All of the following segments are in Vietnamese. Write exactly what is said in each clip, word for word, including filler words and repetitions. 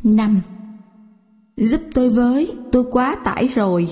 năm. Giúp tôi với, tôi quá tải rồi.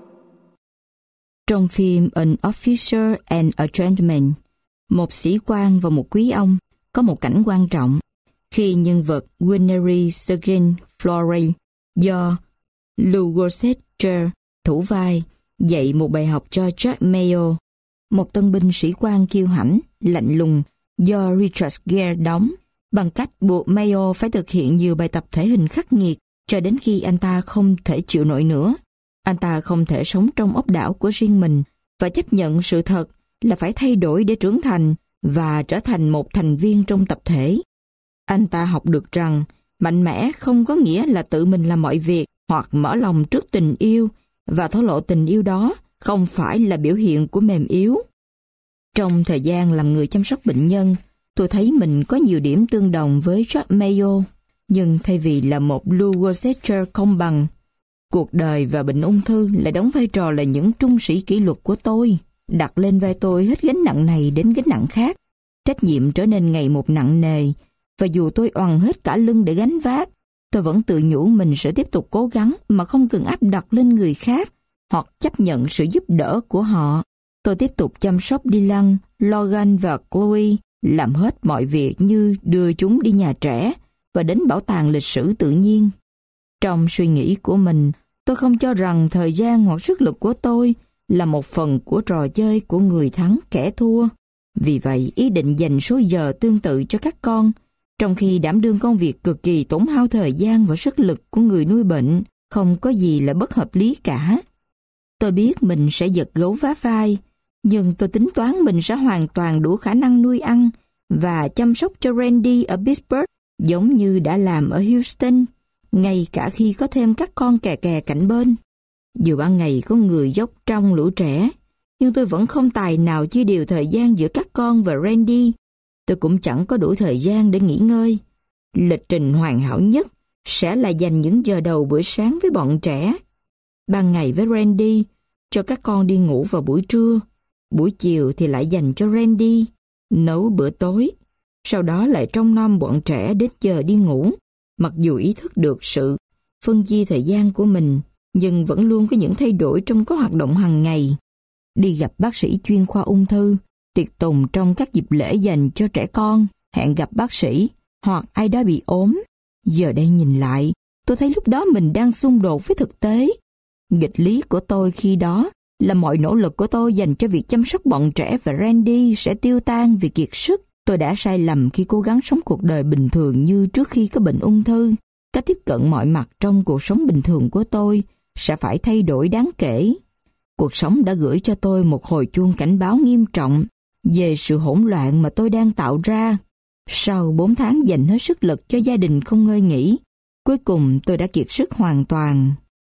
Trong phim An Officer and a Gentleman, một sĩ quan và một quý ông, có một cảnh quan trọng khi nhân vật Winery Sergeant Florey do Lou Gossett thủ vai dạy một bài học cho Jack Mayo, một tân binh sĩ quan kiêu hãnh, lạnh lùng do Richard Gere đóng, bằng cách buộc Mayo phải thực hiện nhiều bài tập thể hình khắc nghiệt cho đến khi anh ta không thể chịu nổi nữa. Anh ta không thể sống trong ốc đảo của riêng mình và chấp nhận sự thật là phải thay đổi để trưởng thành và trở thành một thành viên trong tập thể. Anh ta học được rằng mạnh mẽ không có nghĩa là tự mình làm mọi việc hoặc mở lòng trước tình yêu, và thổ lộ tình yêu đó không phải là biểu hiện của mềm yếu. Trong thời gian làm người chăm sóc bệnh nhân, tôi thấy mình có nhiều điểm tương đồng với Jack Mayo, nhưng thay vì là một Lou Gossett công bằng, cuộc đời và bệnh ung thư lại đóng vai trò là những trung sĩ kỷ luật của tôi, đặt lên vai tôi hết gánh nặng này đến gánh nặng khác. Trách nhiệm trở nên ngày một nặng nề, và dù tôi oằn hết cả lưng để gánh vác, tôi vẫn tự nhủ mình sẽ tiếp tục cố gắng mà không cần áp đặt lên người khác hoặc chấp nhận sự giúp đỡ của họ. Tôi tiếp tục chăm sóc Dylan, Logan và Chloe, làm hết mọi việc như đưa chúng đi nhà trẻ và đến bảo tàng lịch sử tự nhiên. Trong suy nghĩ của mình, tôi không cho rằng thời gian hoặc sức lực của tôi là một phần của trò chơi của người thắng kẻ thua. Vì vậy, ý định dành số giờ tương tự cho các con, trong khi đảm đương công việc cực kỳ tốn hao thời gian và sức lực của người nuôi bệnh, không có gì là bất hợp lý cả. Tôi biết mình sẽ giật gấu vá vai, nhưng tôi tính toán mình sẽ hoàn toàn đủ khả năng nuôi ăn và chăm sóc cho Randy ở Pittsburgh giống như đã làm ở Houston, ngay cả khi có thêm các con kè kè cạnh bên. Dù ban ngày có người dốc trong lũ trẻ, nhưng tôi vẫn không tài nào chia đều thời gian giữa các con và Randy. Tôi cũng chẳng có đủ thời gian để nghỉ ngơi. Lịch trình hoàn hảo nhất sẽ là dành những giờ đầu buổi sáng với bọn trẻ, ban ngày với Randy, cho các con đi ngủ vào buổi trưa, buổi chiều thì lại dành cho Randy, nấu bữa tối, sau đó lại trông nom bọn trẻ đến giờ đi ngủ. Mặc dù ý thức được sự phân chia thời gian của mình, nhưng vẫn luôn có những thay đổi trong các hoạt động hàng ngày. Đi gặp bác sĩ chuyên khoa ung thư, tiệc tùng trong các dịp lễ dành cho trẻ con, hẹn gặp bác sĩ hoặc ai đó bị ốm. Giờ đây nhìn lại, tôi thấy lúc đó mình đang xung đột với thực tế. Nghịch lý của tôi khi đó là mọi nỗ lực của tôi dành cho việc chăm sóc bọn trẻ và Randy sẽ tiêu tan vì kiệt sức. Tôi đã sai lầm khi cố gắng sống cuộc đời bình thường như trước khi có bệnh ung thư. Cách tiếp cận mọi mặt trong cuộc sống bình thường của tôi sẽ phải thay đổi đáng kể. Cuộc sống đã gửi cho tôi một hồi chuông cảnh báo nghiêm trọng về sự hỗn loạn mà tôi đang tạo ra. Sau bốn tháng dành hết sức lực cho gia đình không ngơi nghỉ, cuối cùng tôi đã kiệt sức hoàn toàn.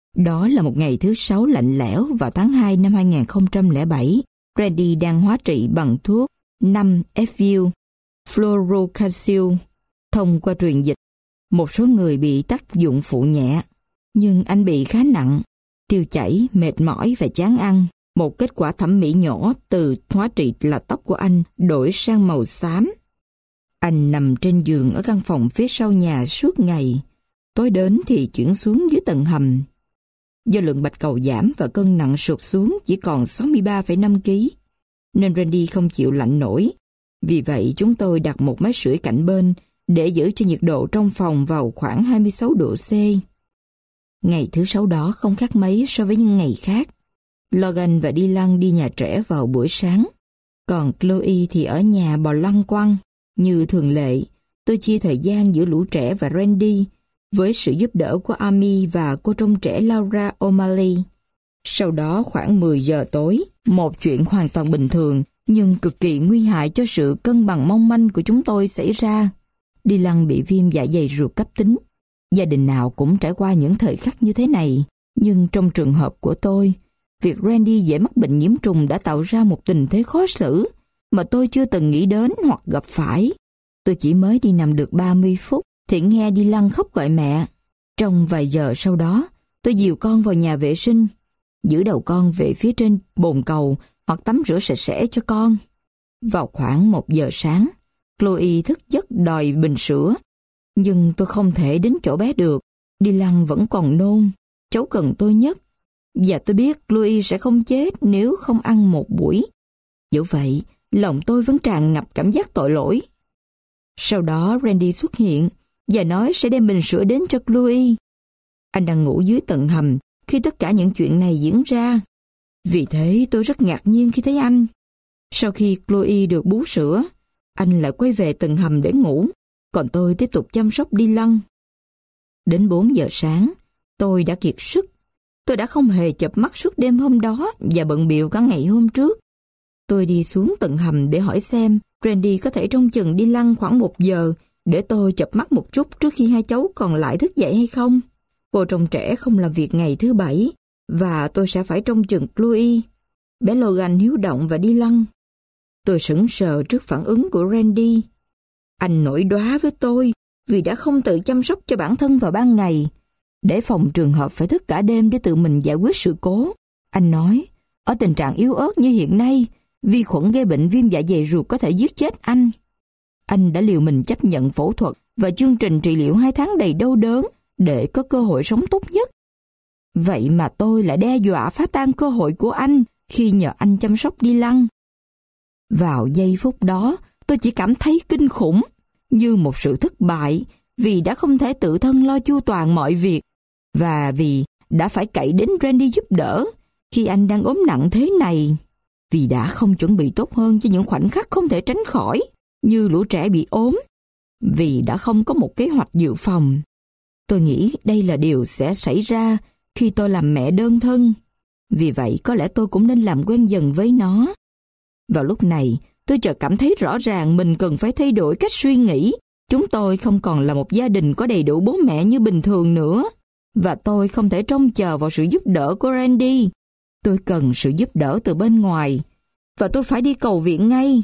Đó là một ngày thứ sáu lạnh lẽo vào tháng hai năm hai nghìn không trăm lẻ bảy. Randy đang hóa trị bằng thuốc năm F U, fluorocalcium, thông qua truyền dịch. Một số người bị tác dụng phụ nhẹ, nhưng anh bị khá nặng, tiêu chảy, mệt mỏi và chán ăn. Một kết quả thẩm mỹ nhỏ từ hóa trị là tóc của anh đổi sang màu xám. Anh nằm trên giường ở căn phòng phía sau nhà suốt ngày. Tối đến thì chuyển xuống dưới tầng hầm. Do lượng bạch cầu giảm và cân nặng sụt xuống chỉ còn sáu mươi ba phẩy năm ki lô gam, nên Randy không chịu lạnh nổi. Vì vậy chúng tôi đặt một máy sưởi cạnh bên để giữ cho nhiệt độ trong phòng vào khoảng hai mươi sáu độ C. Ngày thứ sáu đó không khác mấy so với những ngày khác. Logan và Dylan đi nhà trẻ vào buổi sáng, còn Chloe thì ở nhà bò lăn quăng. Như thường lệ, tôi chia thời gian giữa lũ trẻ và Randy với sự giúp đỡ của Amy và cô trông trẻ Laura O'Malley. Sau đó khoảng mười giờ tối, một chuyện hoàn toàn bình thường nhưng cực kỳ nguy hại cho sự cân bằng mong manh của chúng tôi xảy ra. Dylan bị viêm dạ dày ruột cấp tính. Gia đình nào cũng trải qua những thời khắc như thế này, nhưng trong trường hợp của tôi, việc Randy dễ mắc bệnh nhiễm trùng đã tạo ra một tình thế khó xử mà tôi chưa từng nghĩ đến hoặc gặp phải. Tôi chỉ mới đi nằm được ba mươi phút thì nghe Dylan khóc gọi mẹ. Trong vài giờ sau đó, tôi dìu con vào nhà vệ sinh, giữ đầu con về phía trên bồn cầu hoặc tắm rửa sạch sẽ cho con. Vào khoảng một giờ sáng, Chloe thức giấc đòi bình sữa. Nhưng tôi không thể đến chỗ bé được. Dylan vẫn còn nôn. Cháu cần tôi nhất. Và tôi biết Chloe sẽ không chết nếu không ăn một buổi. Dẫu vậy, lòng tôi vẫn tràn ngập cảm giác tội lỗi. Sau đó Randy xuất hiện và nói sẽ đem bình sữa đến cho Chloe. Anh đang ngủ dưới tầng hầm khi tất cả những chuyện này diễn ra. Vì thế tôi rất ngạc nhiên khi thấy anh. Sau khi Chloe được bú sữa, anh lại quay về tầng hầm để ngủ, còn tôi tiếp tục chăm sóc Dylan. Đến bốn giờ sáng, tôi đã kiệt sức. Tôi đã không hề chợp mắt suốt đêm hôm đó và bận bịu cả ngày hôm trước. Tôi đi xuống tầng hầm để hỏi xem Randy có thể trông chừng Dylan khoảng một giờ để tôi chợp mắt một chút trước khi hai cháu còn lại thức dậy hay không. Cô trông trẻ không làm việc ngày thứ bảy và tôi sẽ phải trông chừng Chloe, bé Logan hiếu động và Dylan. Tôi sững sờ trước phản ứng của Randy. Anh nổi đoá với tôi vì đã không tự chăm sóc cho bản thân vào ban ngày, để phòng trường hợp phải thức cả đêm để tự mình giải quyết sự cố. Anh nói, ở tình trạng yếu ớt như hiện nay, vi khuẩn gây bệnh viêm dạ dày ruột có thể giết chết anh. Anh đã liều mình chấp nhận phẫu thuật và chương trình trị liệu hai tháng đầy đau đớn để có cơ hội sống tốt nhất. Vậy mà tôi lại đe dọa phá tan cơ hội của anh khi nhờ anh chăm sóc Dylan. Vào giây phút đó, tôi chỉ cảm thấy kinh khủng, như một sự thất bại vì đã không thể tự thân lo chu toàn mọi việc và vì đã phải cậy đến Randy giúp đỡ khi anh đang ốm nặng thế này, vì đã không chuẩn bị tốt hơn cho những khoảnh khắc không thể tránh khỏi như lũ trẻ bị ốm, vì đã không có một kế hoạch dự phòng. Tôi nghĩ đây là điều sẽ xảy ra khi tôi làm mẹ đơn thân, vì vậy có lẽ tôi cũng nên làm quen dần với nó. Vào lúc này, tôi chợt cảm thấy rõ ràng mình cần phải thay đổi cách suy nghĩ. Chúng tôi không còn là một gia đình có đầy đủ bố mẹ như bình thường nữa, và tôi không thể trông chờ vào sự giúp đỡ của Randy. Tôi cần sự giúp đỡ từ bên ngoài, và tôi phải đi cầu viện ngay.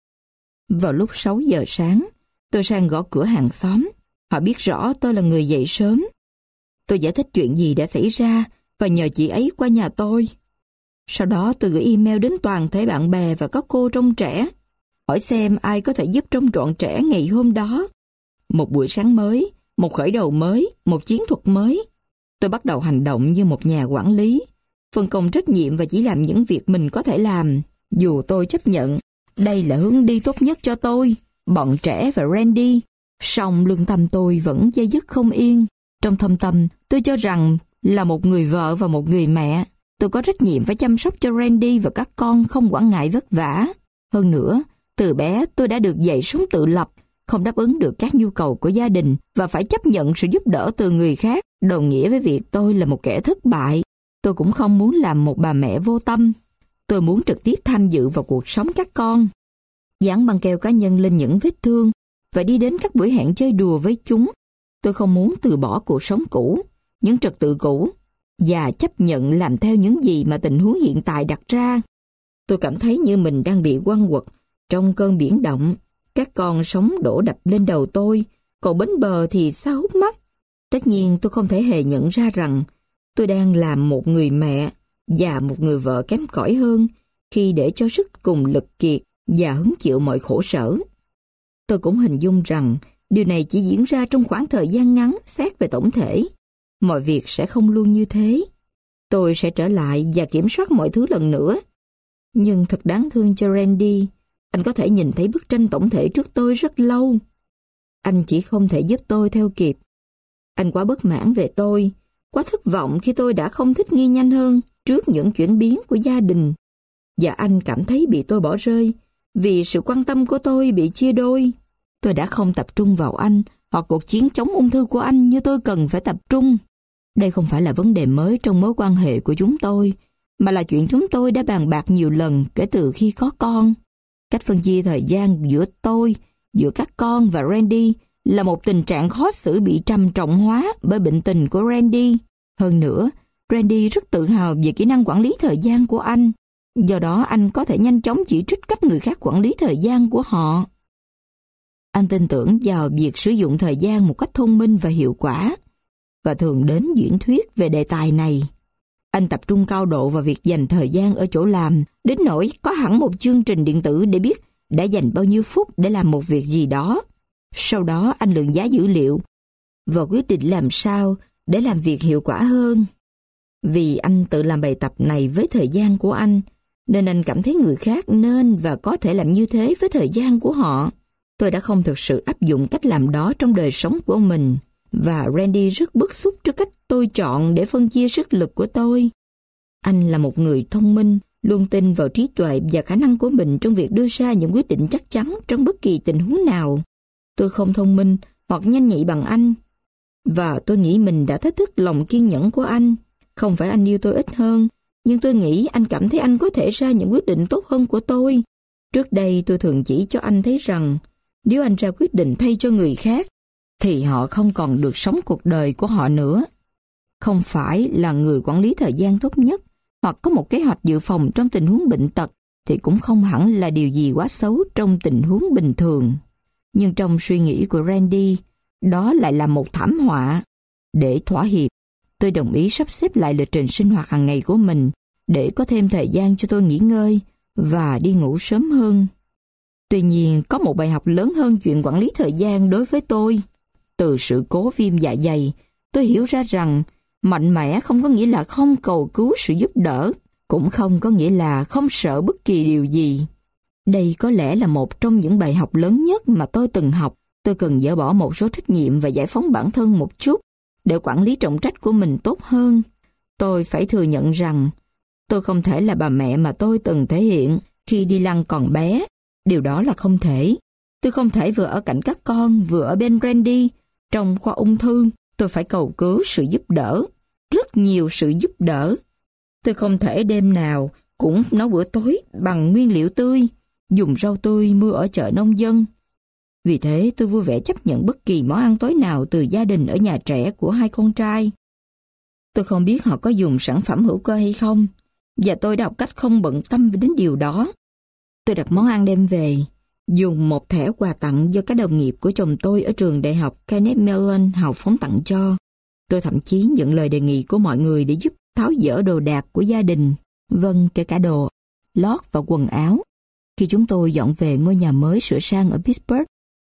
Vào lúc sáu giờ sáng, tôi sang gõ cửa hàng xóm. Họ biết rõ tôi là người dậy sớm. Tôi giải thích chuyện gì đã xảy ra và nhờ chị ấy qua nhà tôi. Sau đó tôi gửi email đến toàn thể bạn bè và các cô trông trẻ, hỏi xem ai có thể giúp trông trọn trẻ ngày hôm đó. Một buổi sáng mới, một khởi đầu mới, một chiến thuật mới. Tôi bắt đầu hành động như một nhà quản lý, phân công trách nhiệm và chỉ làm những việc mình có thể làm. Dù tôi chấp nhận đây là hướng đi tốt nhất cho tôi, bọn trẻ và Randy, song lương tâm tôi vẫn dây dứt không yên. Trong thâm tâm, tôi cho rằng là một người vợ và một người mẹ, tôi có trách nhiệm phải chăm sóc cho Randy và các con không quản ngại vất vả. Hơn nữa, từ bé tôi đã được dạy sống tự lập, không đáp ứng được các nhu cầu của gia đình và phải chấp nhận sự giúp đỡ từ người khác, đồng nghĩa với việc tôi là một kẻ thất bại. Tôi cũng không muốn làm một bà mẹ vô tâm. Tôi muốn trực tiếp tham dự vào cuộc sống các con, dán băng keo cá nhân lên những vết thương và đi đến các buổi hẹn chơi đùa với chúng. Tôi không muốn từ bỏ cuộc sống cũ, những trật tự cũ, và chấp nhận làm theo những gì mà tình huống hiện tại đặt ra. Tôi cảm thấy như mình đang bị quăng quật trong cơn biển động. Các con sóng đổ đập lên đầu tôi, còn bến bờ thì xa hút mắt. Tất nhiên tôi không thể hề nhận ra rằng tôi đang làm một người mẹ và một người vợ kém cỏi hơn khi để cho sức cùng lực kiệt và hứng chịu mọi khổ sở. Tôi cũng hình dung rằng điều này chỉ diễn ra trong khoảng thời gian ngắn xét về tổng thể. Mọi việc sẽ không luôn như thế. Tôi sẽ trở lại và kiểm soát mọi thứ lần nữa. Nhưng thật đáng thương cho Randy. Anh có thể nhìn thấy bức tranh tổng thể trước tôi rất lâu. Anh chỉ không thể giúp tôi theo kịp. Anh quá bất mãn về tôi, quá thất vọng khi tôi đã không thích nghi nhanh hơn trước những chuyển biến của gia đình. Và anh cảm thấy bị tôi bỏ rơi vì sự quan tâm của tôi bị chia đôi. Tôi đã không tập trung vào anh hoặc cuộc chiến chống ung thư của anh như tôi cần phải tập trung. Đây không phải là vấn đề mới trong mối quan hệ của chúng tôi, mà là chuyện chúng tôi đã bàn bạc nhiều lần kể từ khi có con. Cách phân chia thời gian giữa tôi, giữa các con và Randy là một tình trạng khó xử bị trầm trọng hóa bởi bệnh tình của Randy. Hơn nữa, Randy rất tự hào về kỹ năng quản lý thời gian của anh. Do đó anh có thể nhanh chóng chỉ trích cách người khác quản lý thời gian của họ. Anh tin tưởng vào việc sử dụng thời gian một cách thông minh và hiệu quả, và thường đến diễn thuyết về đề tài này. Anh tập trung cao độ vào việc dành thời gian ở chỗ làm, đến nỗi có hẳn một chương trình điện tử để biết đã dành bao nhiêu phút để làm một việc gì đó. Sau đó anh lượng giá dữ liệu và quyết định làm sao để làm việc hiệu quả hơn. Vì anh tự làm bài tập này với thời gian của anh, nên anh cảm thấy người khác nên và có thể làm như thế với thời gian của họ. Tôi đã không thực sự áp dụng cách làm đó trong đời sống của mình, và Randy rất bức xúc trước cách tôi chọn để phân chia sức lực của tôi. Anh là một người thông minh, luôn tin vào trí tuệ và khả năng của mình trong việc đưa ra những quyết định chắc chắn trong bất kỳ tình huống nào. Tôi không thông minh hoặc nhanh nhạy bằng anh, và tôi nghĩ mình đã thách thức lòng kiên nhẫn của anh. Không phải anh yêu tôi ít hơn, nhưng tôi nghĩ anh cảm thấy anh có thể ra những quyết định tốt hơn của tôi. Trước đây tôi thường chỉ cho anh thấy rằng nếu anh ra quyết định thay cho người khác, thì họ không còn được sống cuộc đời của họ nữa. Không phải là người quản lý thời gian tốt nhất, hoặc có một kế hoạch dự phòng trong tình huống bệnh tật, thì cũng không hẳn là điều gì quá xấu trong tình huống bình thường. Nhưng trong suy nghĩ của Randy, đó lại là một thảm họa. Để thỏa hiệp, tôi đồng ý sắp xếp lại lịch trình sinh hoạt hàng ngày của mình để có thêm thời gian cho tôi nghỉ ngơi và đi ngủ sớm hơn. Tuy nhiên, có một bài học lớn hơn chuyện quản lý thời gian đối với tôi. Từ sự cố viêm dạ dày, tôi hiểu ra rằng mạnh mẽ không có nghĩa là không cầu cứu sự giúp đỡ, cũng không có nghĩa là không sợ bất kỳ điều gì. Đây có lẽ là một trong những bài học lớn nhất mà tôi từng học. Tôi cần dỡ bỏ một số trách nhiệm và giải phóng bản thân một chút để quản lý trọng trách của mình tốt hơn. Tôi phải thừa nhận rằng tôi không thể là bà mẹ mà tôi từng thể hiện khi đi lăng còn bé. Điều đó là không thể. Tôi không thể vừa ở cạnh các con, vừa ở bên Randy. Trong khoa ung thư, tôi phải cầu cứu sự giúp đỡ, rất nhiều sự giúp đỡ. Tôi không thể đêm nào cũng nấu bữa tối bằng nguyên liệu tươi, dùng rau tươi mua ở chợ nông dân. Vì thế tôi vui vẻ chấp nhận bất kỳ món ăn tối nào từ gia đình ở nhà trẻ của hai con trai. Tôi không biết họ có dùng sản phẩm hữu cơ hay không, và tôi đã học cách không bận tâm đến điều đó. Tôi đặt món ăn đem về, dùng một thẻ quà tặng do các đồng nghiệp của chồng tôi ở trường đại học Kenneth Mellon hào phóng tặng cho. Tôi thậm chí nhận lời đề nghị của mọi người để giúp tháo dỡ đồ đạc của gia đình, vâng, kể cả đồ lót và quần áo, khi chúng tôi dọn về ngôi nhà mới sửa sang ở Pittsburgh.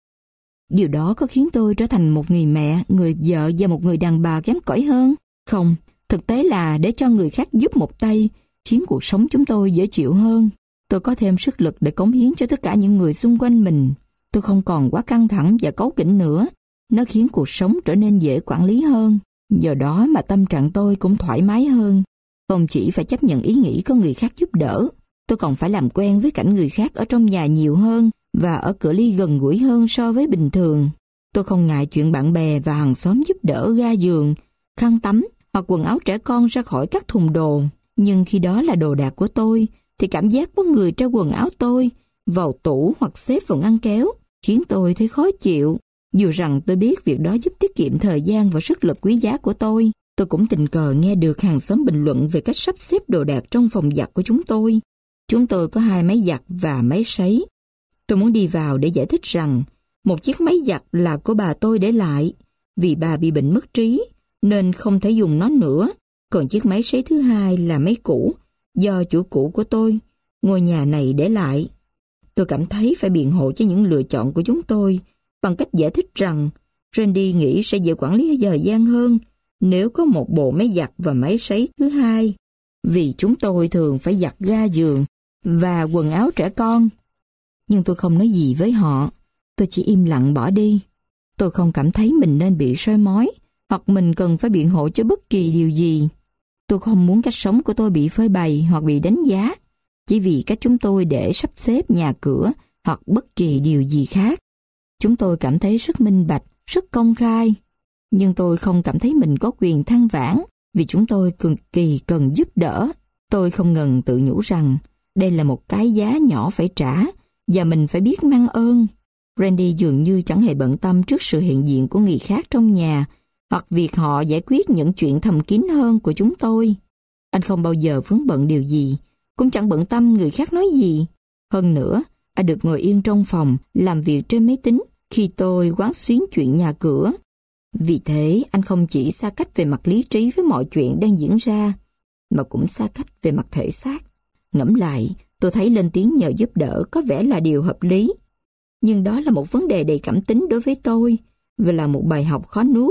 Điều đó có khiến tôi trở thành một người mẹ, người vợ và một người đàn bà kém cỏi hơn? Không, thực tế là để cho người khác giúp một tay, khiến cuộc sống chúng tôi dễ chịu hơn. Tôi có thêm sức lực để cống hiến cho tất cả những người xung quanh mình. Tôi không còn quá căng thẳng và cáu kỉnh nữa. Nó khiến cuộc sống trở nên dễ quản lý hơn. Nhờ đó mà tâm trạng tôi cũng thoải mái hơn. Không chỉ phải chấp nhận ý nghĩ có người khác giúp đỡ, tôi còn phải làm quen với cảnh người khác ở trong nhà nhiều hơn và ở cự ly gần gũi hơn so với bình thường. Tôi không ngại chuyện bạn bè và hàng xóm giúp đỡ ga giường, khăn tắm hoặc quần áo trẻ con ra khỏi các thùng đồ. Nhưng khi đó là đồ đạc của tôi, thì cảm giác có người treo quần áo tôi vào tủ hoặc xếp vào ngăn kéo khiến tôi thấy khó chịu. Dù rằng tôi biết việc đó giúp tiết kiệm thời gian và sức lực quý giá của tôi, tôi cũng tình cờ nghe được hàng xóm bình luận về cách sắp xếp đồ đạc trong phòng giặt của chúng tôi. Chúng tôi có hai máy giặt và máy sấy. Tôi muốn đi vào để giải thích rằng một chiếc máy giặt là của bà tôi để lại, vì bà bị bệnh mất trí nên không thể dùng nó nữa. Còn chiếc máy sấy thứ hai là máy cũ, do chủ cũ của tôi, ngôi nhà này để lại. Tôi cảm thấy phải biện hộ cho những lựa chọn của chúng tôi bằng cách giải thích rằng Randy nghĩ sẽ dễ quản lý thời gian hơn nếu có một bộ máy giặt và máy sấy thứ hai, vì chúng tôi thường phải giặt ga giường và quần áo trẻ con. Nhưng tôi không nói gì với họ, tôi chỉ im lặng bỏ đi. Tôi không cảm thấy mình nên bị soi mói hoặc mình cần phải biện hộ cho bất kỳ điều gì. Tôi không muốn cách sống của tôi bị phơi bày hoặc bị đánh giá chỉ vì cách chúng tôi để sắp xếp nhà cửa hoặc bất kỳ điều gì khác. Chúng tôi cảm thấy rất minh bạch, rất công khai. Nhưng tôi không cảm thấy mình có quyền than vãn vì chúng tôi cực kỳ cần giúp đỡ. Tôi không ngừng tự nhủ rằng đây là một cái giá nhỏ phải trả và mình phải biết mang ơn. Randy dường như chẳng hề bận tâm trước sự hiện diện của người khác trong nhà hoặc việc họ giải quyết những chuyện thầm kín hơn của chúng tôi. Anh không bao giờ vướng bận điều gì, cũng chẳng bận tâm người khác nói gì. Hơn nữa, anh được ngồi yên trong phòng làm việc trên máy tính khi tôi quán xuyến chuyện nhà cửa. Vì thế, anh không chỉ xa cách về mặt lý trí với mọi chuyện đang diễn ra, mà cũng xa cách về mặt thể xác. Ngẫm lại, tôi thấy lên tiếng nhờ giúp đỡ có vẻ là điều hợp lý. Nhưng đó là một vấn đề đầy cảm tính đối với tôi, và là một bài học khó nuốt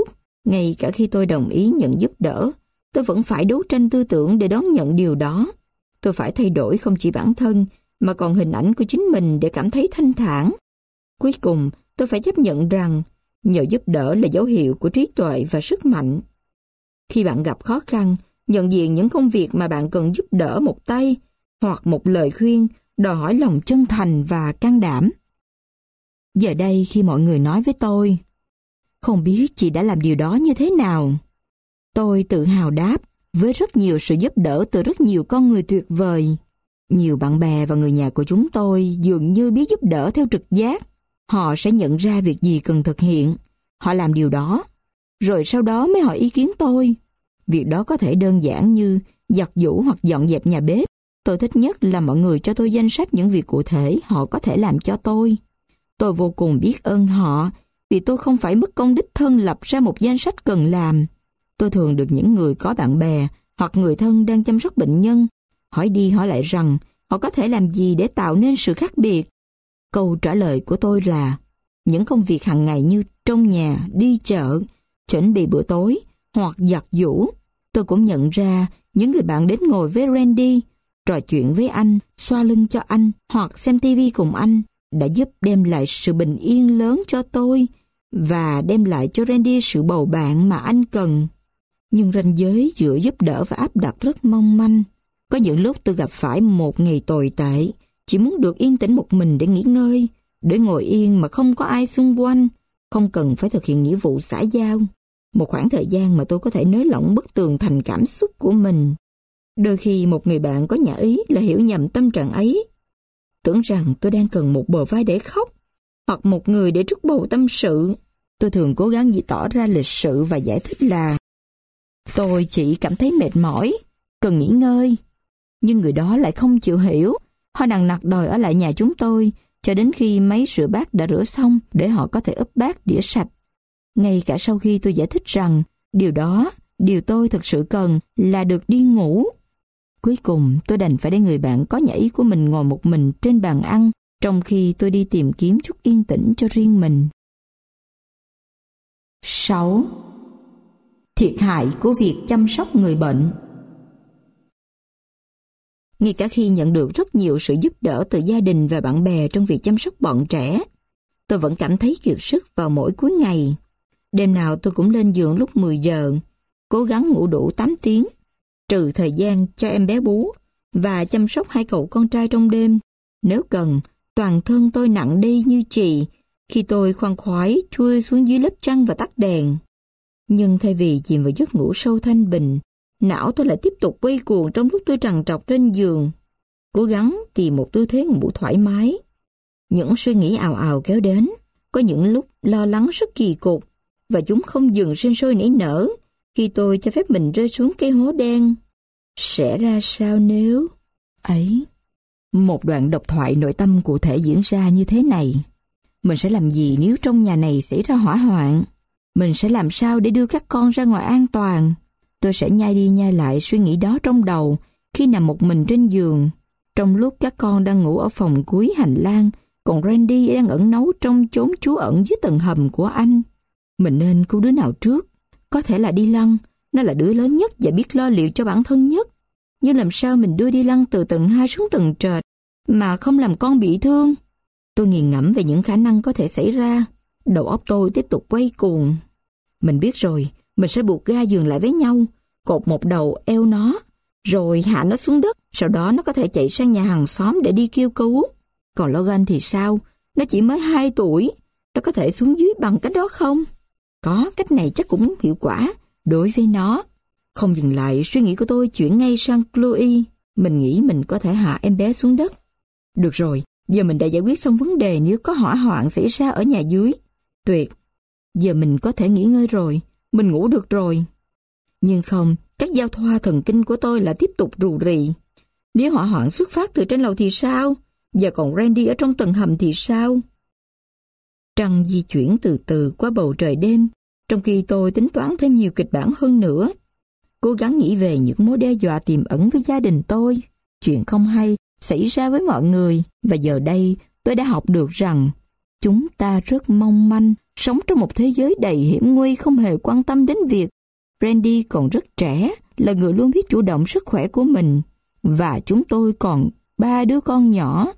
Ngay cả khi tôi đồng ý nhận giúp đỡ, tôi vẫn phải đấu tranh tư tưởng để đón nhận điều đó. Tôi phải thay đổi không chỉ bản thân, mà còn hình ảnh của chính mình để cảm thấy thanh thản. Cuối cùng, tôi phải chấp nhận rằng nhờ giúp đỡ là dấu hiệu của trí tuệ và sức mạnh. Khi bạn gặp khó khăn, nhận diện những công việc mà bạn cần giúp đỡ một tay hoặc một lời khuyên đòi hỏi lòng chân thành và can đảm. Giờ đây khi mọi người nói với tôi, không biết chị đã làm điều đó như thế nào, tôi tự hào đáp với rất nhiều sự giúp đỡ từ rất nhiều con người tuyệt vời. Nhiều bạn bè và người nhà của chúng tôi dường như biết giúp đỡ theo trực giác. Họ sẽ nhận ra việc gì cần thực hiện. Họ làm điều đó, rồi sau đó mới hỏi ý kiến tôi. Việc đó có thể đơn giản như giặt giũ hoặc dọn dẹp nhà bếp. Tôi thích nhất là mọi người cho tôi danh sách những việc cụ thể họ có thể làm cho tôi. Tôi vô cùng biết ơn họ vì tôi không phải mất công đích thân lập ra một danh sách cần làm. Tôi thường được những người có bạn bè hoặc người thân đang chăm sóc bệnh nhân hỏi đi hỏi lại rằng họ có thể làm gì để tạo nên sự khác biệt. Câu trả lời của tôi là những công việc hàng ngày như trong nhà, đi chợ, chuẩn bị bữa tối hoặc giặt giũ. Tôi cũng nhận ra những người bạn đến ngồi với Randy, trò chuyện với anh, xoa lưng cho anh hoặc xem tivi cùng anh đã giúp đem lại sự bình yên lớn cho tôi và đem lại cho Randy sự bầu bạn mà anh cần. Nhưng ranh giới giữa giúp đỡ và áp đặt rất mong manh. Có những lúc tôi gặp phải một ngày tồi tệ, chỉ muốn được yên tĩnh một mình để nghỉ ngơi, để ngồi yên mà không có ai xung quanh, không cần phải thực hiện nghĩa vụ xã giao. Một khoảng thời gian mà tôi có thể nới lỏng bức tường thành cảm xúc của mình. Đôi khi một người bạn có nhã ý là hiểu nhầm tâm trạng ấy, tưởng rằng tôi đang cần một bờ vai để khóc, hoặc một người để trút bầu tâm sự. Tôi thường cố gắng chỉ tỏ ra lịch sự và giải thích là tôi chỉ cảm thấy mệt mỏi, cần nghỉ ngơi. Nhưng người đó lại không chịu hiểu. Họ nằng nặc đòi ở lại nhà chúng tôi cho đến khi máy rửa bát đã rửa xong để họ có thể úp bát đĩa sạch. Ngay cả sau khi tôi giải thích rằng điều đó, điều tôi thực sự cần là được đi ngủ. Cuối cùng tôi đành phải để người bạn có nhã ý của mình ngồi một mình trên bàn ăn, trong khi tôi đi tìm kiếm chút yên tĩnh cho riêng mình. sáu. Thiệt hại của việc chăm sóc người bệnh. Ngay cả khi nhận được rất nhiều sự giúp đỡ từ gia đình và bạn bè trong việc chăm sóc bọn trẻ, tôi vẫn cảm thấy kiệt sức vào mỗi cuối ngày. Đêm nào tôi cũng lên giường lúc mười giờ, cố gắng ngủ đủ tám tiếng, trừ thời gian cho em bé bú và chăm sóc hai cậu con trai trong đêm. Nếu cần, toàn thân tôi nặng đi như chì khi tôi khoan khoái chui xuống dưới lớp chăn và tắt đèn. Nhưng thay vì chìm vào giấc ngủ sâu thanh bình, não tôi lại tiếp tục quay cuồng trong lúc tôi trằn trọc trên giường, cố gắng tìm một tư thế ngủ thoải mái. Những suy nghĩ ào ào kéo đến, có những lúc lo lắng rất kỳ cục, và chúng không dừng sinh sôi nảy nở khi tôi cho phép mình rơi xuống cái hố đen. Sẽ ra sao nếu... Ấy, một đoạn độc thoại nội tâm cụ thể diễn ra như thế này. Mình sẽ làm gì nếu trong nhà này xảy ra hỏa hoạn? Mình sẽ làm sao để đưa các con ra ngoài an toàn? Tôi sẽ nhai đi nhai lại suy nghĩ đó trong đầu khi nằm một mình trên giường, trong lúc các con đang ngủ ở phòng cuối hành lang, còn Randy đang ẩn náu trong chốn trú ẩn dưới tầng hầm của anh. Mình nên cứu đứa nào trước? Có thể là Dylan, nó là đứa lớn nhất và biết lo liệu cho bản thân nhất. Nhưng làm sao mình đưa Dylan từ tầng hai xuống tầng trệt mà không làm con bị thương? Tôi nghiền ngẫm về những khả năng có thể xảy ra. Đầu óc tôi tiếp tục quay cuồng. Mình biết rồi, mình sẽ buộc ga giường lại với nhau, cột một đầu eo nó, rồi hạ nó xuống đất. Sau đó nó có thể chạy sang nhà hàng xóm để đi kêu cứu. Còn Logan thì sao? Nó chỉ mới hai tuổi. Nó có thể xuống dưới bằng cách đó không? Có, cách này chắc cũng hiệu quả đối với nó. Không dừng lại, suy nghĩ của tôi chuyển ngay sang Chloe. Mình nghĩ mình có thể hạ em bé xuống đất. Được rồi, giờ mình đã giải quyết xong vấn đề nếu có hỏa hoạn xảy ra ở nhà dưới. Tuyệt, giờ mình có thể nghỉ ngơi rồi, mình ngủ được rồi. Nhưng không, các giao thoa thần kinh của tôi lại tiếp tục rù rì. Nếu hỏa hoạn xuất phát từ trên lầu thì sao? Giờ còn Randy ở trong tầng hầm thì sao? Trăng di chuyển từ từ qua bầu trời đêm, trong khi tôi tính toán thêm nhiều kịch bản hơn nữa. Cố gắng nghĩ về những mối đe dọa tiềm ẩn với gia đình tôi. Chuyện không hay xảy ra với mọi người, và giờ đây tôi đã học được rằng chúng ta rất mong manh sống trong một thế giới đầy hiểm nguy, không hề quan tâm đến việc Randy còn rất trẻ, là người luôn biết chủ động sức khỏe của mình, và chúng tôi còn ba đứa con nhỏ.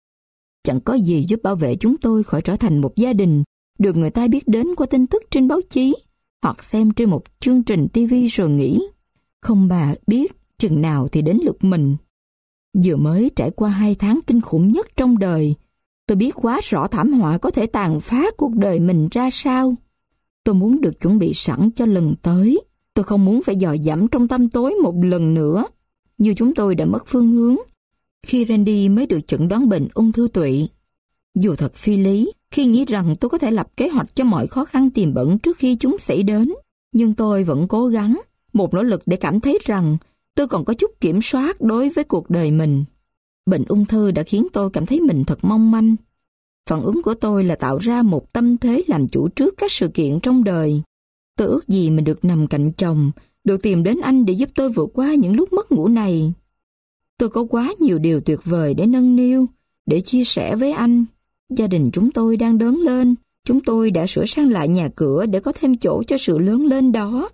Chẳng có gì giúp bảo vệ chúng tôi khỏi trở thành một gia đình được người ta biết đến qua tin tức trên báo chí hoặc xem trên một chương trình ti vi rồi nghĩ, không bà biết chừng nào thì đến lượt mình. Vừa mới trải qua hai tháng kinh khủng nhất trong đời, tôi biết quá rõ thảm họa có thể tàn phá cuộc đời mình ra sao. Tôi muốn được chuẩn bị sẵn cho lần tới. Tôi không muốn phải dò dẫm trong tăm tối một lần nữa, như chúng tôi đã mất phương hướng khi Randy mới được chẩn đoán bệnh ung thư tụy. Dù thật phi lý khi nghĩ rằng tôi có thể lập kế hoạch cho mọi khó khăn tiềm ẩn trước khi chúng xảy đến, nhưng tôi vẫn cố gắng, một nỗ lực để cảm thấy rằng tôi còn có chút kiểm soát đối với cuộc đời mình. Bệnh ung thư đã khiến tôi cảm thấy mình thật mong manh. Phản ứng của tôi là tạo ra một tâm thế làm chủ trước các sự kiện trong đời. Tôi ước gì mình được nằm cạnh chồng, được tìm đến anh để giúp tôi vượt qua những lúc mất ngủ này. Tôi có quá nhiều điều tuyệt vời để nâng niu, để chia sẻ với anh. Gia đình chúng tôi đang lớn lên, chúng tôi đã sửa sang lại nhà cửa để có thêm chỗ cho sự lớn lên đó.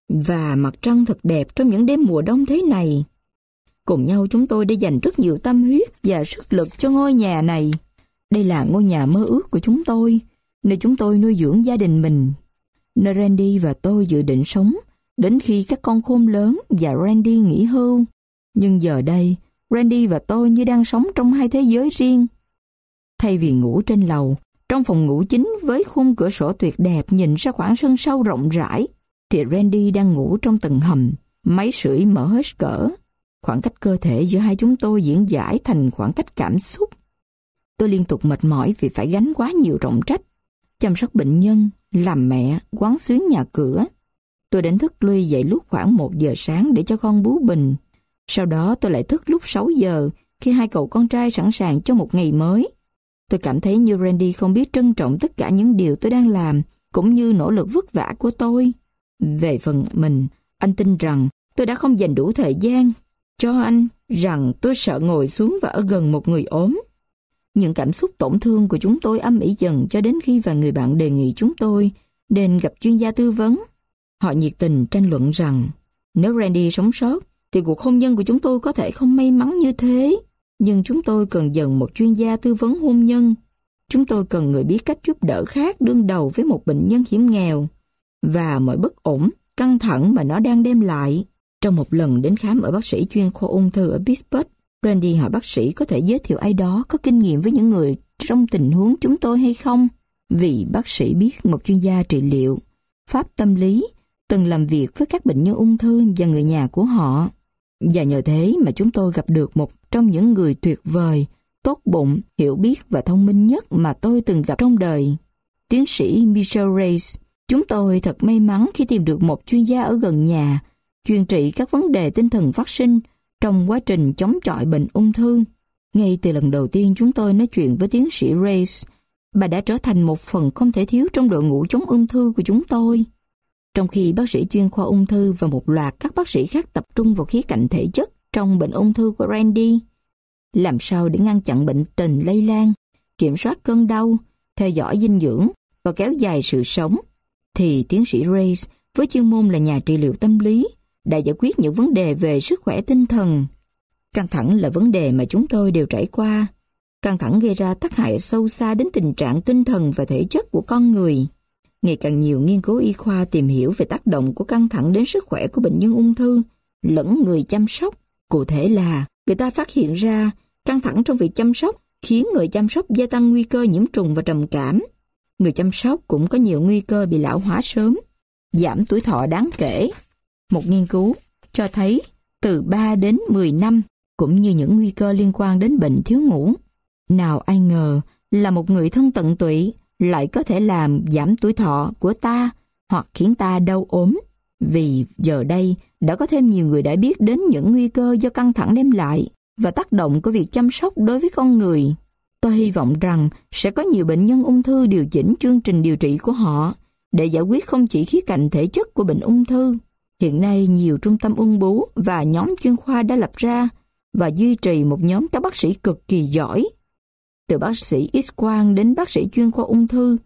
Và mặt trăng thật đẹp trong những đêm mùa đông thế này. Cùng nhau chúng tôi đã dành rất nhiều tâm huyết và sức lực cho ngôi nhà này. Đây là ngôi nhà mơ ước của chúng tôi, nơi chúng tôi nuôi dưỡng gia đình mình. Nơi Randy và tôi dự định sống đến khi các con khôn lớn và Randy nghỉ hưu. Nhưng giờ đây, Randy và tôi như đang sống trong hai thế giới riêng. Thay vì ngủ trên lầu, trong phòng ngủ chính với khung cửa sổ tuyệt đẹp nhìn ra khoảng sân sau rộng rãi, thì Randy đang ngủ trong tầng hầm, máy sưởi mở hết cỡ. Khoảng cách cơ thể giữa hai chúng tôi diễn giải thành khoảng cách cảm xúc. Tôi liên tục mệt mỏi vì phải gánh quá nhiều trọng trách, chăm sóc bệnh nhân, làm mẹ, quán xuyến nhà cửa. Tôi đánh thức Louis dậy lúc khoảng một giờ sáng để cho con bú bình. Sau đó tôi lại thức lúc sáu giờ khi hai cậu con trai sẵn sàng cho một ngày mới. Tôi cảm thấy như Randy không biết trân trọng tất cả những điều tôi đang làm, cũng như nỗ lực vất vả của tôi. Về phần mình, anh tin rằng tôi đã không dành đủ thời gian cho anh, rằng tôi sợ ngồi xuống và ở gần một người ốm. Những cảm xúc tổn thương của chúng tôi âm ỉ dần cho đến khi vài người bạn đề nghị chúng tôi nên gặp chuyên gia tư vấn. Họ nhiệt tình tranh luận rằng nếu Randy sống sót thì cuộc hôn nhân của chúng tôi có thể không may mắn như thế. Nhưng chúng tôi cần dần một chuyên gia tư vấn hôn nhân. Chúng tôi cần người biết cách giúp đỡ khác đương đầu với một bệnh nhân hiểm nghèo và mọi bất ổn, căng thẳng mà nó đang đem lại. Trong một lần đến khám ở bác sĩ chuyên khoa ung thư ở Pittsburgh, Randy hỏi bác sĩ có thể giới thiệu ai đó có kinh nghiệm với những người trong tình huống chúng tôi hay không. Vì bác sĩ biết một chuyên gia trị liệu, pháp tâm lý, từng làm việc với các bệnh nhân ung thư và người nhà của họ. Và nhờ thế mà chúng tôi gặp được một trong những người tuyệt vời, tốt bụng, hiểu biết và thông minh nhất mà tôi từng gặp trong đời. Tiến sĩ Michelle Reyes. Chúng tôi thật may mắn khi tìm được một chuyên gia ở gần nhà, chuyên trị các vấn đề tinh thần phát sinh trong quá trình chống chọi bệnh ung thư. Ngay từ lần đầu tiên chúng tôi nói chuyện với tiến sĩ Reyes, bà đã trở thành một phần không thể thiếu trong đội ngũ chống ung thư của chúng tôi. Trong khi bác sĩ chuyên khoa ung thư và một loạt các bác sĩ khác tập trung vào khía cạnh thể chất trong bệnh ung thư của Randy, làm sao để ngăn chặn bệnh tình lây lan, kiểm soát cơn đau, theo dõi dinh dưỡng và kéo dài sự sống, thì tiến sĩ Reyes với chuyên môn là nhà trị liệu tâm lý đã giải quyết những vấn đề về sức khỏe tinh thần. Căng thẳng là vấn đề mà chúng tôi đều trải qua. Căng thẳng gây ra tác hại sâu xa đến tình trạng tinh thần và thể chất của con người. Ngày càng nhiều nghiên cứu y khoa tìm hiểu về tác động của căng thẳng đến sức khỏe của bệnh nhân ung thư lẫn người chăm sóc. Cụ thể là, người ta phát hiện ra căng thẳng trong việc chăm sóc khiến người chăm sóc gia tăng nguy cơ nhiễm trùng và trầm cảm. Người chăm sóc cũng có nhiều nguy cơ bị lão hóa sớm, giảm tuổi thọ đáng kể. Một nghiên cứu cho thấy từ ba đến mười năm, cũng như những nguy cơ liên quan đến bệnh thiếu ngủ. Nào ai ngờ là một người thân tận tụy lại có thể làm giảm tuổi thọ của ta hoặc khiến ta đau ốm. Vì giờ đây đã có thêm nhiều người đã biết đến những nguy cơ do căng thẳng đem lại và tác động của việc chăm sóc đối với con người. Tôi hy vọng rằng sẽ có nhiều bệnh nhân ung thư điều chỉnh chương trình điều trị của họ để giải quyết không chỉ khía cạnh thể chất của bệnh ung thư. Hiện nay, nhiều trung tâm ung bướu và nhóm chuyên khoa đã lập ra và duy trì một nhóm các bác sĩ cực kỳ giỏi. Từ bác sĩ X-quang đến bác sĩ chuyên khoa ung thư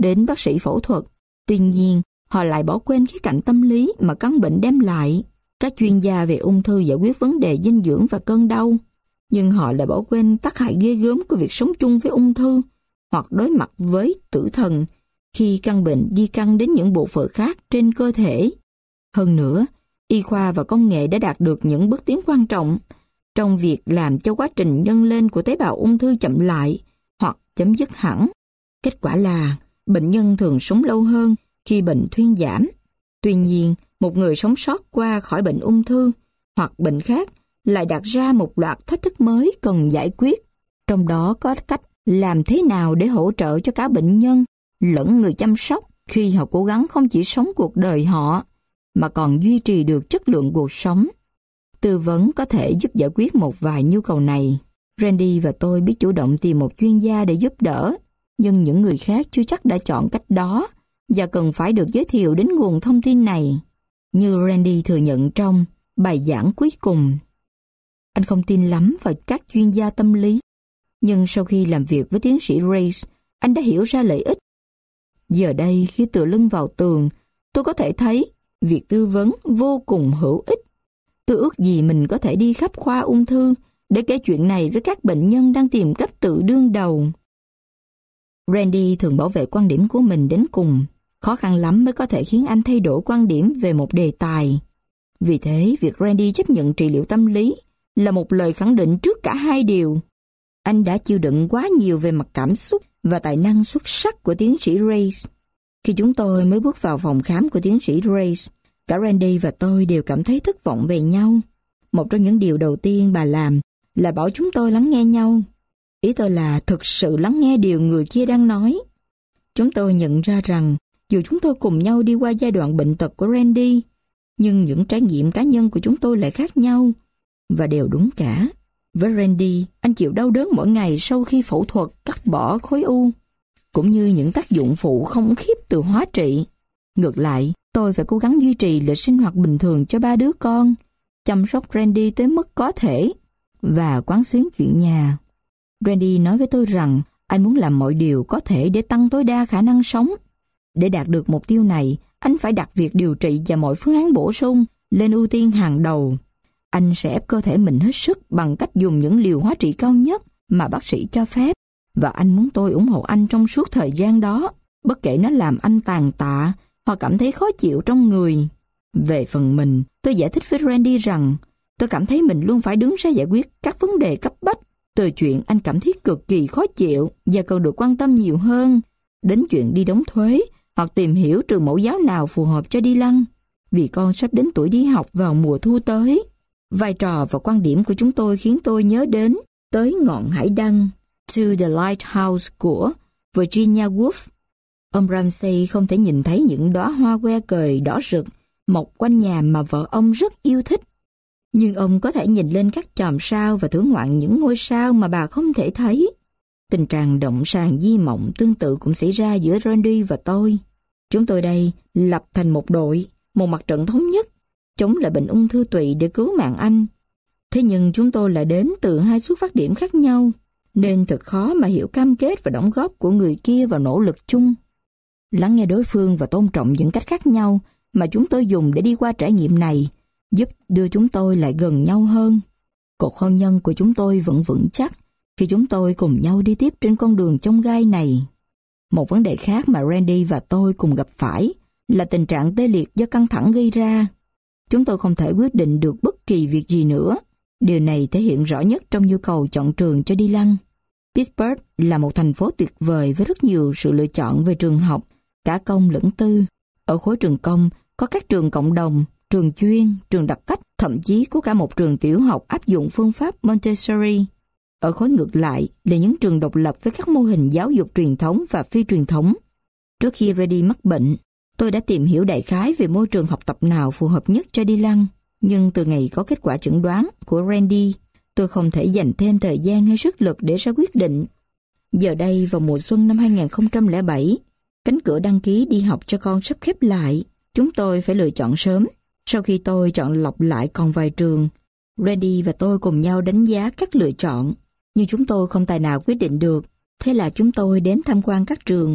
đến bác sĩ phẫu thuật. Tuy nhiên, họ lại bỏ quên khía cạnh tâm lý mà căn bệnh đem lại. Các chuyên gia về ung thư giải quyết vấn đề dinh dưỡng và cơn đau, nhưng họ lại bỏ quên tác hại ghê gớm của việc sống chung với ung thư hoặc đối mặt với tử thần khi căn bệnh di căn đến những bộ phận khác trên cơ thể. Hơn nữa, y khoa và công nghệ đã đạt được những bước tiến quan trọng trong việc làm cho quá trình nhân lên của tế bào ung thư chậm lại hoặc chấm dứt hẳn. Kết quả là bệnh nhân thường sống lâu hơn khi bệnh thuyên giảm. Tuy nhiên, một người sống sót qua khỏi bệnh ung thư hoặc bệnh khác lại đặt ra một loạt thách thức mới cần giải quyết. Trong đó có cách làm thế nào để hỗ trợ cho cả bệnh nhân lẫn người chăm sóc khi họ cố gắng không chỉ sống cuộc đời họ, mà còn duy trì được chất lượng cuộc sống. Tư vấn có thể giúp giải quyết một vài nhu cầu này. Randy và tôi biết chủ động tìm một chuyên gia để giúp đỡ, nhưng những người khác chưa chắc đã chọn cách đó và cần phải được giới thiệu đến nguồn thông tin này. Như Randy thừa nhận trong bài giảng cuối cùng, anh không tin lắm vào các chuyên gia tâm lý, nhưng sau khi làm việc với tiến sĩ Race, anh đã hiểu ra lợi ích. Giờ đây, khi tựa lưng vào tường, tôi có thể thấy việc tư vấn vô cùng hữu ích. Tôi ước gì mình có thể đi khắp khoa ung thư để kể chuyện này với các bệnh nhân đang tìm cách tự đương đầu. Randy thường bảo vệ quan điểm của mình đến cùng. Khó khăn lắm mới có thể khiến anh thay đổi quan điểm về một đề tài. Vì thế, việc Randy chấp nhận trị liệu tâm lý là một lời khẳng định trước cả hai điều. Anh đã chịu đựng quá nhiều về mặt cảm xúc và tài năng xuất sắc của tiến sĩ Race. Khi chúng tôi mới bước vào phòng khám của tiến sĩ Race, cả Randy và tôi đều cảm thấy thất vọng về nhau. Một trong những điều đầu tiên bà làm là bảo chúng tôi lắng nghe nhau. Ý tôi là thực sự lắng nghe điều người kia đang nói. Chúng tôi nhận ra rằng dù chúng tôi cùng nhau đi qua giai đoạn bệnh tật của Randy, nhưng những trải nghiệm cá nhân của chúng tôi lại khác nhau, và đều đúng cả. Với Randy, anh chịu đau đớn mỗi ngày sau khi phẫu thuật cắt bỏ khối u, cũng như những tác dụng phụ khủng khiếp từ hóa trị. Ngược lại, tôi phải cố gắng duy trì lịch sinh hoạt bình thường cho ba đứa con, chăm sóc Randy tới mức có thể, và quán xuyến chuyện nhà. Randy nói với tôi rằng anh muốn làm mọi điều có thể để tăng tối đa khả năng sống. Để đạt được mục tiêu này, anh phải đặt việc điều trị và mọi phương án bổ sung lên ưu tiên hàng đầu. Anh sẽ ép cơ thể mình hết sức bằng cách dùng những liều hóa trị cao nhất mà bác sĩ cho phép, và anh muốn tôi ủng hộ anh trong suốt thời gian đó, bất kể nó làm anh tàn tạ hoặc cảm thấy khó chịu trong người. Về phần mình, tôi giải thích với Randy rằng tôi cảm thấy mình luôn phải đứng ra giải quyết các vấn đề cấp bách, từ chuyện anh cảm thấy cực kỳ khó chịu và cần được quan tâm nhiều hơn, đến chuyện đi đóng thuế hoặc tìm hiểu trường mẫu giáo nào phù hợp cho Dylan, vì con sắp đến tuổi đi học vào mùa thu tới. Vai trò và quan điểm của chúng tôi khiến tôi nhớ đến Tới ngọn hải đăng, To the Lighthouse của Virginia Woolf. Ông Ramsay không thể nhìn thấy những đóa hoa que cời đỏ rực mọc quanh nhà mà vợ ông rất yêu thích, nhưng ông có thể nhìn lên các chòm sao và thưởng ngoạn những ngôi sao mà bà không thể thấy. Tình trạng động sàn di mộng tương tự cũng xảy ra giữa Randy và tôi. Chúng tôi đây lập thành một đội, một mặt trận thống nhất, chống lại bệnh ung thư tụy để cứu mạng anh. Thế nhưng chúng tôi lại đến từ hai xuất phát điểm khác nhau, nên thật khó mà hiểu cam kết và đóng góp của người kia vào nỗ lực chung. Lắng nghe đối phương và tôn trọng những cách khác nhau mà chúng tôi dùng để đi qua trải nghiệm này giúp đưa chúng tôi lại gần nhau hơn. Cuộc hôn nhân của chúng tôi vẫn vững chắc khi chúng tôi cùng nhau đi tiếp trên con đường chông gai này. Một vấn đề khác mà Randy và tôi cùng gặp phải là tình trạng tê liệt do căng thẳng gây ra. Chúng tôi không thể quyết định được bất kỳ việc gì nữa. Điều này thể hiện rõ nhất trong nhu cầu chọn trường cho Dylan. Pittsburgh là một thành phố tuyệt vời với rất nhiều sự lựa chọn về trường học, cả công lẫn tư. Ở khối trường công có các trường cộng đồng, trường chuyên, trường đặc cách, thậm chí có cả một trường tiểu học áp dụng phương pháp Montessori. Ở khối ngược lại là những trường độc lập với các mô hình giáo dục truyền thống và phi truyền thống. Trước khi Randy mắc bệnh, tôi đã tìm hiểu đại khái về môi trường học tập nào phù hợp nhất cho Dylan. Nhưng từ ngày có kết quả chẩn đoán của Randy, tôi không thể dành thêm thời gian hay sức lực để ra quyết định. Giờ đây vào mùa xuân năm hai nghìn không trăm lẻ bảy, cánh cửa đăng ký đi học cho con sắp khép lại. Chúng tôi phải lựa chọn sớm. Sau khi tôi chọn lọc lại còn vài trường, Randy và tôi cùng nhau đánh giá các lựa chọn. Nhưng chúng tôi không tài nào quyết định được. Thế là chúng tôi đến tham quan các trường.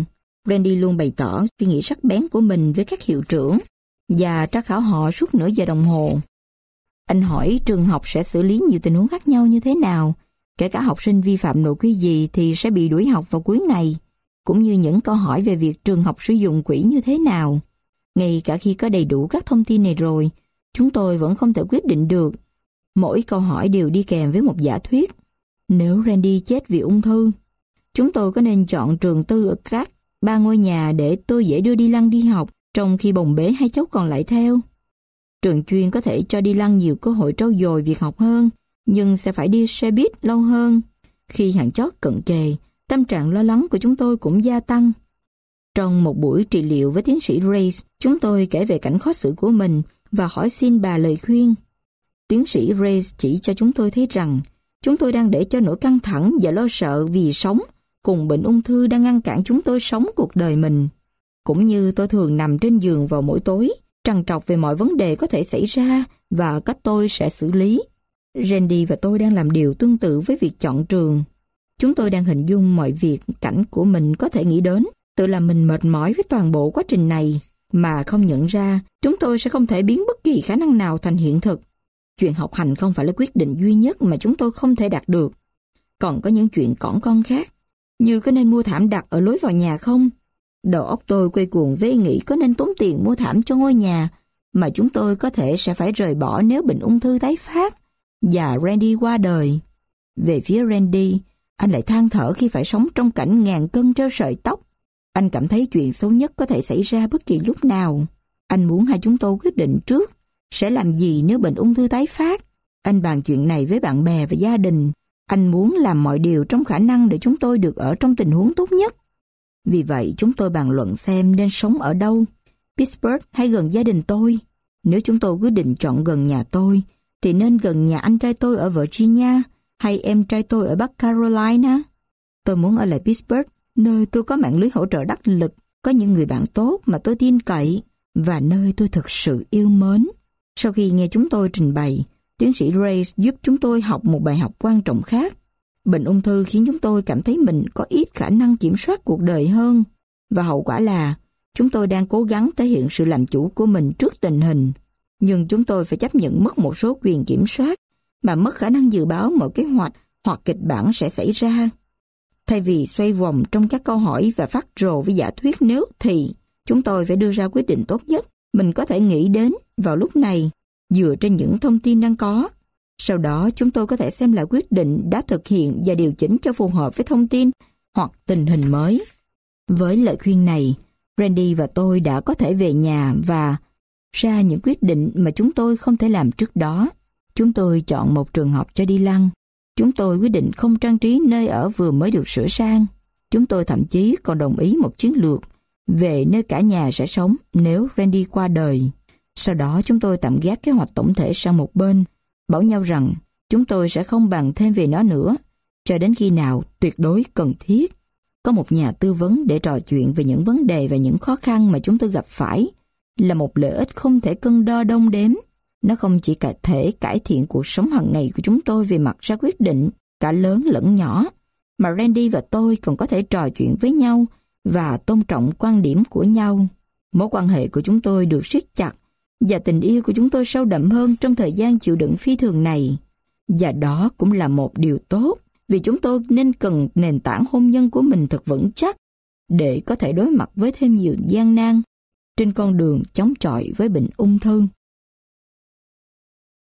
Randy luôn bày tỏ suy nghĩ sắc bén của mình với các hiệu trưởng và tra khảo họ suốt nửa giờ đồng hồ. Anh hỏi trường học sẽ xử lý nhiều tình huống khác nhau như thế nào, kể cả học sinh vi phạm nội quy gì thì sẽ bị đuổi học vào cuối ngày, cũng như những câu hỏi về việc trường học sử dụng quỹ như thế nào. Ngay cả khi có đầy đủ các thông tin này rồi, chúng tôi vẫn không thể quyết định được. Mỗi câu hỏi đều đi kèm với một giả thuyết. Nếu Randy chết vì ung thư, chúng tôi có nên chọn trường tư ở các ba ngôi nhà để tôi dễ đưa Dylan đi học, trong khi bồng bế hai cháu còn lại theo? Trường chuyên có thể cho Dylan nhiều cơ hội trau dồi việc học hơn, nhưng sẽ phải đi xe buýt lâu hơn. Khi hạn chót cận kề, tâm trạng lo lắng của chúng tôi cũng gia tăng. Trong một buổi trị liệu với tiến sĩ Race, chúng tôi kể về cảnh khó xử của mình và hỏi xin bà lời khuyên. Tiến sĩ Race chỉ cho chúng tôi thấy rằng chúng tôi đang để cho nỗi căng thẳng và lo sợ vì sống cùng bệnh ung thư đang ngăn cản chúng tôi sống cuộc đời mình. Cũng như tôi thường nằm trên giường vào mỗi tối, trằn trọc về mọi vấn đề có thể xảy ra và cách tôi sẽ xử lý. Randy và tôi đang làm điều tương tự với việc chọn trường. Chúng tôi đang hình dung mọi việc cảnh của mình có thể nghĩ đến, tự làm mình mệt mỏi với toàn bộ quá trình này, mà không nhận ra chúng tôi sẽ không thể biến bất kỳ khả năng nào thành hiện thực. Chuyện học hành không phải là quyết định duy nhất mà chúng tôi không thể đạt được. Còn có những chuyện cỏn con khác, như có nên mua thảm đặt ở lối vào nhà không? Đầu óc tôi quay cuồng với ý nghĩ có nên tốn tiền mua thảm cho ngôi nhà mà chúng tôi có thể sẽ phải rời bỏ nếu bệnh ung thư tái phát và Randy qua đời. Về phía Randy, anh lại than thở khi phải sống trong cảnh ngàn cân treo sợi tóc. Anh cảm thấy chuyện xấu nhất có thể xảy ra bất kỳ lúc nào. Anh muốn hai chúng tôi quyết định trước sẽ làm gì nếu bệnh ung thư tái phát. Anh bàn chuyện này với bạn bè và gia đình. Anh muốn làm mọi điều trong khả năng để chúng tôi được ở trong tình huống tốt nhất. Vì vậy chúng tôi bàn luận xem nên sống ở đâu, Pittsburgh hay gần gia đình tôi. Nếu chúng tôi quyết định chọn gần nhà tôi, thì nên gần nhà anh trai tôi ở Virginia hay em trai tôi ở Bắc Carolina. Tôi muốn ở lại Pittsburgh, nơi tôi có mạng lưới hỗ trợ đắc lực, có những người bạn tốt mà tôi tin cậy và nơi tôi thực sự yêu mến. Sau khi nghe chúng tôi trình bày, tiến sĩ Race giúp chúng tôi học một bài học quan trọng khác. Bệnh ung thư khiến chúng tôi cảm thấy mình có ít khả năng kiểm soát cuộc đời hơn, và hậu quả là chúng tôi đang cố gắng thể hiện sự làm chủ của mình trước tình hình. Nhưng chúng tôi phải chấp nhận mất một số quyền kiểm soát mà mất khả năng dự báo mọi kế hoạch hoặc kịch bản sẽ xảy ra. Thay vì xoay vòng trong các câu hỏi và phát rồ với giả thuyết nếu thì, chúng tôi phải đưa ra quyết định tốt nhất mình có thể nghĩ đến vào lúc này dựa trên những thông tin đang có. Sau đó chúng tôi có thể xem lại quyết định đã thực hiện và điều chỉnh cho phù hợp với thông tin hoặc tình hình mới. Với lời khuyên này, Randy và tôi đã có thể về nhà và ra những quyết định mà chúng tôi không thể làm trước đó. Chúng tôi chọn một trường học cho Dylan. Chúng tôi quyết định không trang trí nơi ở vừa mới được sửa sang. Chúng tôi thậm chí còn đồng ý một chiến lược về nơi cả nhà sẽ sống nếu Randy qua đời. Sau đó chúng tôi tạm gác kế hoạch tổng thể sang một bên, bảo nhau rằng chúng tôi sẽ không bàn thêm về nó nữa, cho đến khi nào tuyệt đối cần thiết. Có một nhà tư vấn để trò chuyện về những vấn đề và những khó khăn mà chúng tôi gặp phải là một lợi ích không thể cân đo đong đếm. Nó không chỉ cả thể cải thiện cuộc sống hàng ngày của chúng tôi về mặt ra quyết định, cả lớn lẫn nhỏ, mà Randy và tôi còn có thể trò chuyện với nhau và tôn trọng quan điểm của nhau. Mối quan hệ của chúng tôi được siết chặt và tình yêu của chúng tôi sâu đậm hơn trong thời gian chịu đựng phi thường này. Và đó cũng là một điều tốt, vì chúng tôi nên cần nền tảng hôn nhân của mình thật vững chắc để có thể đối mặt với thêm nhiều gian nan trên con đường chống chọi với bệnh ung thư.